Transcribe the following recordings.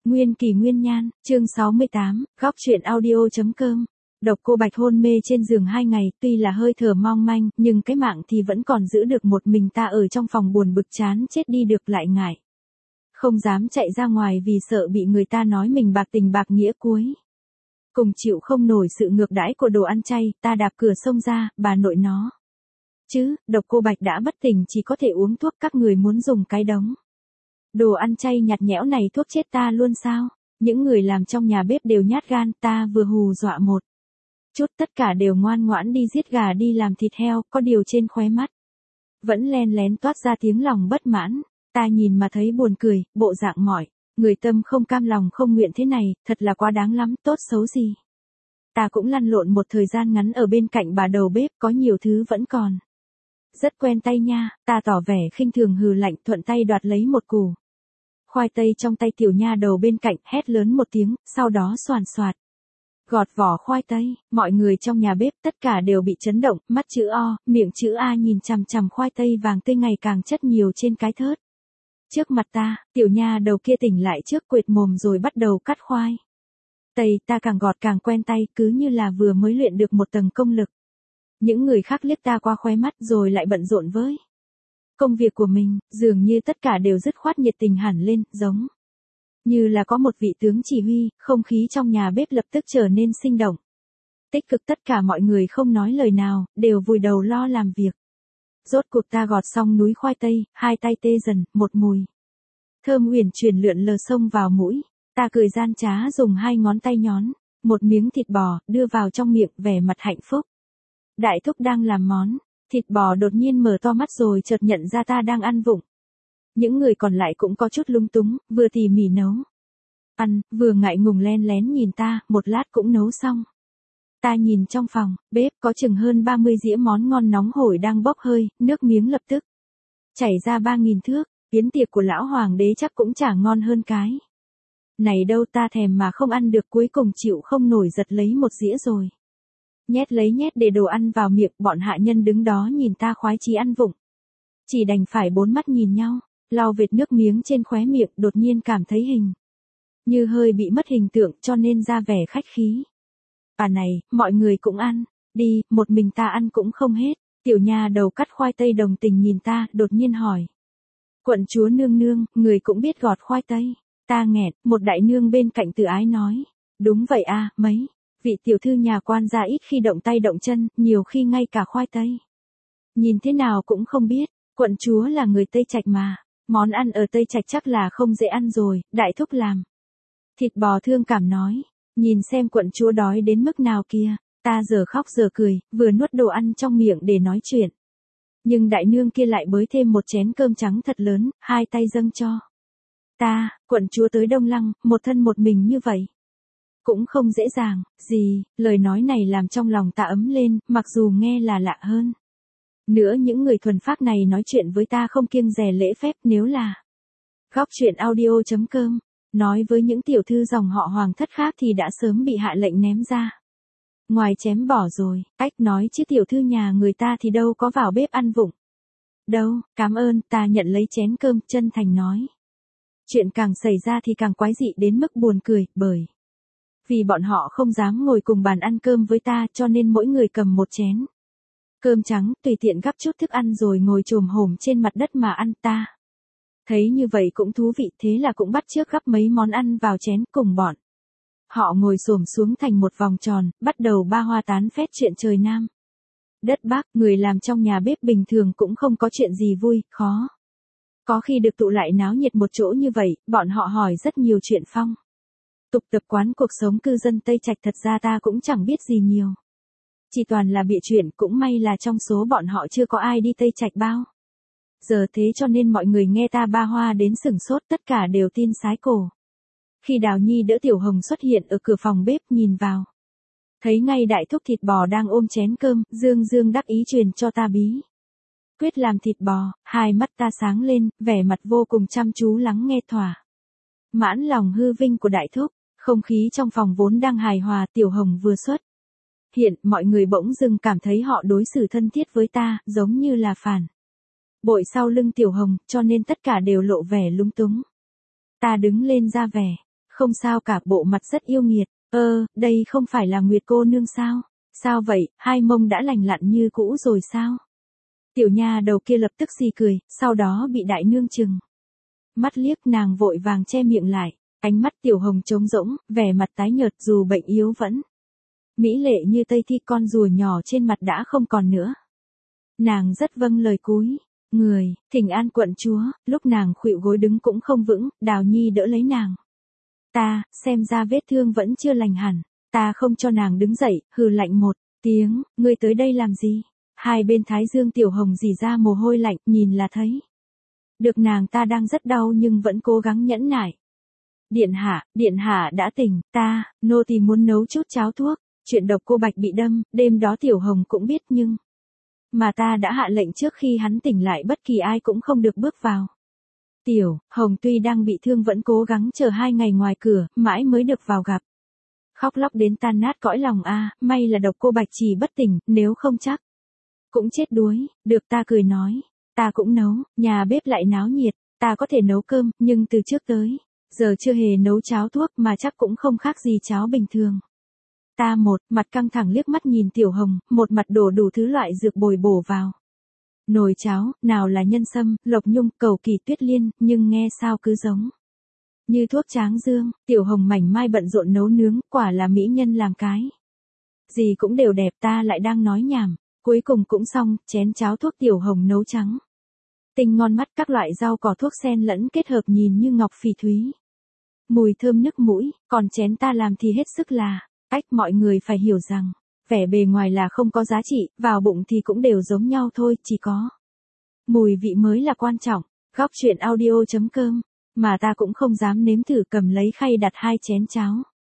Nguyên kỳ nguyên nhan, chương 68, góc truyện audio.com. Độc Cô Bạch hôn mê trên giường 2 ngày, tuy là hơi thở mong manh, nhưng cái mạng thì vẫn còn giữ được. Một mình ta ở trong phòng buồn bực chán chết đi được lại ngại. Không dám chạy ra ngoài vì sợ bị người ta nói mình bạc tình bạc nghĩa cuối. Cùng chịu không nổi sự ngược đãi của đồ ăn chay, ta đạp cửa xông ra, bà nội nó. Chứ, Độc Cô Bạch đã bất tỉnh chỉ có thể uống thuốc, các người muốn dùng cái đống đồ ăn chay nhạt nhẽo này thuốc chết ta luôn sao? Những người làm trong nhà bếp đều nhát gan, ta vừa hù dọa một chút tất cả đều ngoan ngoãn đi giết gà đi làm thịt heo, có điều trên khóe mắt vẫn len lén toát ra tiếng lòng bất mãn. Ta nhìn mà thấy buồn cười, bộ dạng mỏi người tâm không cam lòng không nguyện thế này, thật là quá đáng lắm, tốt xấu gì. Ta cũng lăn lộn một thời gian ngắn ở bên cạnh bà đầu bếp, có nhiều thứ vẫn còn rất quen tay nha. Ta tỏ vẻ khinh thường hừ lạnh, thuận tay đoạt lấy một củ khoai tây trong tay tiểu nha đầu bên cạnh, hét lớn một tiếng, sau đó xoàn xoạt gọt vỏ khoai tây. Mọi người trong nhà bếp tất cả đều bị chấn động, mắt chữ O, miệng chữ A nhìn chằm chằm khoai tây vàng tươi ngày càng chất nhiều trên cái thớt trước mặt ta. Tiểu nha đầu kia tỉnh lại trước, quệt mồm rồi bắt đầu cắt khoai tây. Ta càng gọt càng quen tay, cứ như là vừa mới luyện được một tầng công lực. Những người khác liếc ta qua khóe mắt rồi lại bận rộn với công việc của mình, dường như tất cả đều dứt khoát nhiệt tình hẳn lên, giống như là có một vị tướng chỉ huy. Không khí trong nhà bếp lập tức trở nên sinh động, tích cực, tất cả mọi người không nói lời nào, đều vùi đầu lo làm việc. Rốt cuộc ta gọt xong núi khoai tây, hai tay tê dần, một mùi thơm uyển chuyển lượn lờ xông vào mũi. Ta cười gian trá dùng 2 ngón tay nhón một miếng thịt bò đưa vào trong miệng, vẻ mặt hạnh phúc. Đại thúc đang làm món thịt bò đột nhiên mở to mắt rồi chợt nhận ra ta đang ăn vụng. Những người còn lại cũng có chút lung túng, vừa tỉ mỉ nấu ăn, vừa ngại ngùng len lén nhìn ta. Một lát cũng nấu xong. Ta nhìn trong phòng bếp có chừng hơn 30 dĩa món ngon nóng hổi đang bốc hơi, nước miếng lập tức chảy ra 3000 thước. Yến tiệc của lão hoàng đế chắc cũng chả ngon hơn cái này đâu. Ta thèm mà không ăn được, cuối cùng chịu không nổi giật lấy một dĩa rồi nhét để đồ ăn vào miệng. Bọn hạ nhân đứng đó nhìn ta khoái chí ăn vụng, chỉ đành phải 4 mắt nhìn nhau, lau vệt nước miếng trên khóe miệng. Đột nhiên cảm thấy hình như hơi bị mất hình tượng, cho nên ra vẻ khách khí. Bà này, mọi người cũng ăn đi, một mình ta ăn cũng không hết. Tiểu nha đầu cắt khoai tây đồng tình nhìn ta, đột nhiên hỏi: Quận chúa nương nương, người cũng biết gọt khoai tây? Ta nghẹn, một đại nương bên cạnh tự ái nói: Đúng vậy à, mấy vị tiểu thư nhà quan gia ít khi động tay động chân, nhiều khi ngay cả khoai tây nhìn thế nào cũng không biết. Quận chúa là người Tây Trạch mà, món ăn ở Tây Trạch chắc là không dễ ăn rồi. Đại thúc làm thịt bò thương cảm nói: Nhìn xem quận chúa đói đến mức nào kia. Ta giờ khóc giờ cười, vừa nuốt đồ ăn trong miệng để nói chuyện. Nhưng đại nương kia lại bới thêm một chén cơm trắng thật lớn, 2 tay dâng cho ta. Quận chúa tới Đông Lăng, một thân một mình như vậy cũng không dễ dàng gì. Lời nói này làm trong lòng ta ấm lên, mặc dù nghe là lạ hơn nữa. Những người thuần phác này nói chuyện với ta không kiêng dè lễ phép. Nếu là góc truyện audio.com nói với những tiểu thư dòng họ Hoàng thất khác thì đã sớm bị hạ lệnh ném ra ngoài chém bỏ rồi. Cách nói chứ tiểu thư nhà người ta thì đâu có vào bếp ăn vụng đâu. Cảm ơn. Ta nhận lấy chén cơm, chân thành nói. Chuyện càng xảy ra thì càng quái dị đến mức buồn cười, bởi vì bọn họ không dám ngồi cùng bàn ăn cơm với ta, cho nên mỗi người cầm một chén cơm trắng, tùy tiện gắp chút thức ăn rồi ngồi chồm hổm trên mặt đất mà ăn. Ta thấy như vậy cũng thú vị, thế là cũng bắt chước gắp mấy món ăn vào chén, cùng bọn họ ngồi xổm xuống thành một vòng tròn, bắt đầu ba hoa tán phét chuyện trời Nam đất Bắc. Người làm trong nhà bếp bình thường cũng không có chuyện gì vui, khó có khi được tụ lại náo nhiệt một chỗ như vậy. Bọn họ hỏi rất nhiều chuyện phong tục tập quán cuộc sống cư dân Tây Trạch. Thật ra ta cũng chẳng biết gì nhiều, chỉ toàn là bịa chuyện. Cũng may là trong số bọn họ chưa có ai đi Tây Trạch bao giờ, thế cho nên mọi người nghe ta ba hoa đến sửng sốt, tất cả đều tin sái cổ. Khi Đào Nhi đỡ Tiểu Hồng xuất hiện ở cửa phòng bếp, nhìn vào thấy ngay đại thúc thịt bò đang ôm chén cơm, dương đắc ý truyền cho ta bí quyết làm thịt bò. 2 mắt ta sáng lên, vẻ mặt vô cùng chăm chú lắng nghe thỏa mãn lòng hư vinh của đại thúc. Không khí trong phòng vốn đang hài hòa, Tiểu Hồng vừa xuất hiện, mọi người bỗng dưng cảm thấy họ đối xử thân thiết với ta, giống như là phản bội sau lưng Tiểu Hồng, cho nên tất cả đều lộ vẻ lúng túng. Ta đứng lên ra vẻ Không sao cả, bộ mặt rất yêu nghiệt. Đây không phải là Nguyệt cô nương sao? Sao vậy, hai mông đã lành lặn như cũ rồi sao? Tiểu nha đầu kia lập tức xì cười, sau đó bị đại nương chừng mắt liếc, nàng vội vàng che miệng lại. Ánh mắt Tiểu Hồng trống rỗng, vẻ mặt tái nhợt, dù bệnh yếu vẫn mỹ lệ như tây thi, con rùa nhỏ trên mặt đã không còn nữa. Nàng rất vâng lời cúi người, thỉnh an quận chúa. Lúc nàng khuỵu gối đứng cũng không vững, Đào Nhi đỡ lấy nàng. Ta, xem ra vết thương vẫn chưa lành hẳn. Ta không cho nàng đứng dậy, hừ lạnh một tiếng, ngươi tới đây làm gì? Hai bên thái dương Tiểu Hồng rỉ ra mồ hôi lạnh, nhìn là thấy được nàng ta đang rất đau nhưng vẫn cố gắng nhẫn nại. Điện hạ đã tỉnh, nô tỳ muốn nấu chút cháo thuốc. Chuyện độc cô Bạch bị đâm, đêm đó Tiểu Hồng cũng biết nhưng mà ta đã hạ lệnh trước khi hắn tỉnh lại bất kỳ ai cũng không được bước vào. Tiểu Hồng tuy đang bị thương vẫn cố gắng chờ 2 ngày ngoài cửa, mãi mới được vào gặp. Khóc lóc đến tan nát cõi lòng may là độc cô Bạch chỉ bất tỉnh, nếu không chắc cũng chết đuối. Được, ta cười nói, ta cũng nấu, nhà bếp lại náo nhiệt, ta có thể nấu cơm, nhưng từ trước tới giờ chưa hề nấu cháo thuốc mà chắc cũng không khác gì cháo bình thường. Ta một mặt căng thẳng liếc mắt nhìn Tiểu Hồng, một mặt đổ đủ thứ loại dược bồi bổ vào nồi cháo, nào là nhân sâm, lộc nhung, cầu kỳ, tuyết liên, nhưng nghe sao cứ giống như thuốc tráng dương. Tiểu Hồng mảnh mai bận rộn nấu nướng, quả là mỹ nhân làm cái gì cũng đều đẹp. Ta lại đang nói nhảm, cuối cùng cũng xong, chén cháo thuốc Tiểu Hồng nấu trắng tinh ngon mắt, các loại rau cỏ thuốc xen lẫn kết hợp nhìn như ngọc phỉ thúy, mùi thơm nức mũi. Còn chén ta làm thì hết sức là mọi người phải hiểu rằng vẻ bề ngoài là không có giá trị, vào bụng thì cũng đều giống nhau thôi, chỉ có mùi vị mới là quan trọng. Góc truyện audio.com. Mà ta cũng không dám nếm thử, cầm lấy khay đặt 2 chén cháo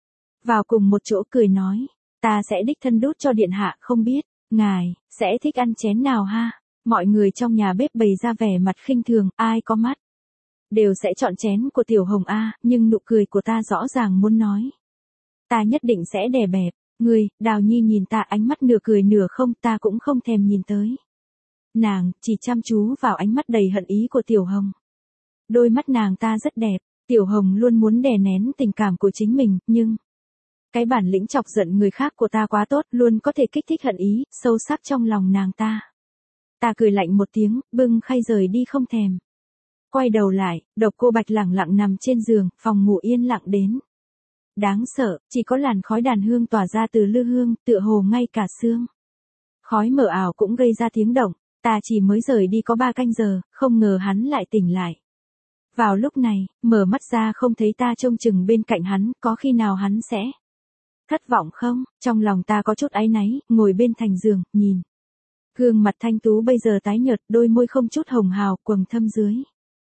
vào cùng một chỗ, cười nói, ta sẽ đích thân đút cho điện hạ, không biết ngài sẽ thích ăn chén nào ha? Mọi người trong nhà bếp bày ra vẻ mặt khinh thường, ai có mắt đều sẽ chọn chén của Tiểu Hồng nhưng nụ cười của ta rõ ràng muốn nói, ta nhất định sẽ đè bẹp ngươi. Đào Nhi nhìn ta ánh mắt nửa cười nửa không, ta cũng không thèm nhìn tới nàng, chỉ chăm chú vào ánh mắt đầy hận ý của Tiểu Hồng. Đôi mắt nàng ta rất đẹp. Tiểu Hồng luôn muốn đè nén tình cảm của chính mình, nhưng cái bản lĩnh chọc giận người khác của ta quá tốt, luôn có thể kích thích hận ý sâu sắc trong lòng nàng ta. Ta cười lạnh một tiếng, bưng khay rời đi không thèm quay đầu lại. Độc cô Bạch lẳng lặng nằm trên giường, phòng ngủ yên lặng đến đáng sợ, chỉ có làn khói đàn hương tỏa ra từ lư hương, tựa hồ ngay cả xương khói mờ ảo cũng gây ra tiếng động. Ta chỉ mới rời đi có 3 canh giờ, không ngờ hắn lại tỉnh lại. Vào lúc này, mở mắt ra không thấy ta trông chừng bên cạnh hắn, có khi nào hắn sẽ thất vọng không? Trong lòng ta có chút áy náy, ngồi bên thành giường, nhìn gương mặt thanh tú bây giờ tái nhợt, đôi môi không chút hồng hào, quầng thâm dưới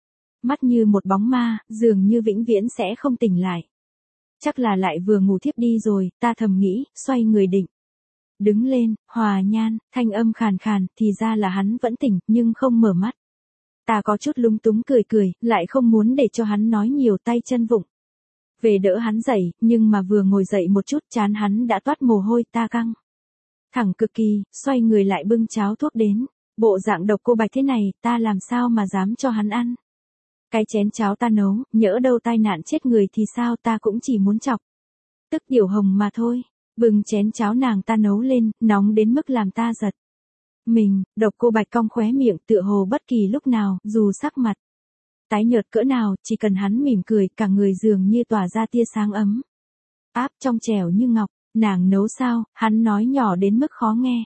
mắt như một bóng ma, dường như vĩnh viễn sẽ không tỉnh lại. Chắc là lại vừa ngủ thiếp đi rồi, ta thầm nghĩ, xoay người định đứng lên. Hòa Nhan, thanh âm khàn khàn, thì ra là hắn vẫn tỉnh, nhưng không mở mắt. Ta có chút lúng túng cười cười, lại không muốn để cho hắn nói nhiều, tay chân vụng về đỡ hắn dậy, nhưng mà vừa ngồi dậy một chút, trán hắn đã toát mồ hôi. Ta căng thẳng cực kỳ, xoay người lại bưng cháo thuốc đến. Bộ dạng độc cô Bạch thế này, ta làm sao mà dám cho hắn ăn cái chén cháo ta nấu, nhỡ đâu tai nạn chết người thì sao? Ta cũng chỉ muốn chọc tức Tiểu Hồng mà thôi. Bừng chén cháo nàng ta nấu lên, nóng đến mức làm ta giật mình. Độc cô Bạch cong khóe miệng, tựa hồ bất kỳ lúc nào, dù sắc mặt tái nhợt cỡ nào, chỉ cần hắn mỉm cười, cả người dường như tỏa ra tia sáng ấm áp trong trẻo như ngọc. Nàng nấu sao? Hắn nói nhỏ đến mức khó nghe.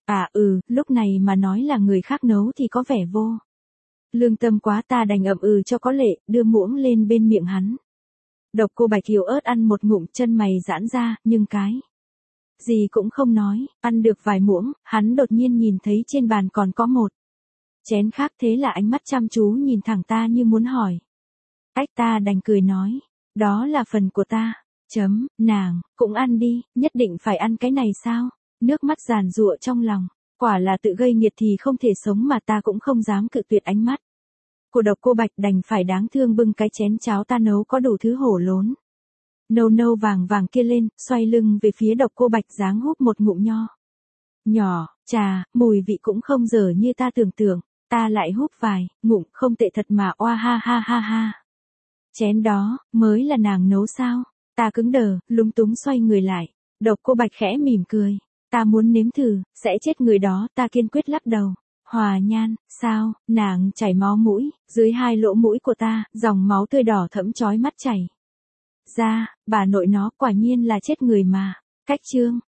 Lúc này mà nói là người khác nấu thì có vẻ vô lương tâm quá. Ta đành ậm cho có lệ, đưa muỗng lên bên miệng hắn. Độc cô Bạch yếu ớt ăn một ngụm, chân mày giãn ra, nhưng cái gì cũng không nói. Ăn được vài muỗng, hắn đột nhiên nhìn thấy trên bàn còn có một chén khác, thế là ánh mắt chăm chú nhìn thẳng ta như muốn hỏi. Ta đành cười nói, đó là phần của ta. Nàng cũng ăn đi, nhất định phải ăn cái này sao? Nước mắt giàn giụa trong lòng, quả là tự gây nghiệt thì không thể sống, mà ta cũng không dám cự tuyệt ánh mắt của độc cô Bạch, đành phải đáng thương bưng cái chén cháo ta nấu có đủ thứ hổ lốn nâu nâu vàng vàng kia lên, xoay lưng về phía độc cô Bạch, dáng húp một ngụm nhỏ. Chà, mùi vị cũng không dở như ta tưởng tượng. Ta lại húp vài ngụm, không tệ thật mà, oa ha ha ha ha. Chén đó, mới là nàng nấu sao? Ta cứng đờ, lúng túng xoay người lại. Độc Cô Bạch khẽ mỉm cười. Ta muốn nếm thử, sẽ chết người đó, ta kiên quyết lắc đầu. Hòa Nhan, sao? Nàng chảy máu mũi, dưới hai lỗ mũi của ta, dòng máu tươi đỏ thẫm chói mắt chảy ra, bà nội nó quả nhiên là chết người mà. Cách chương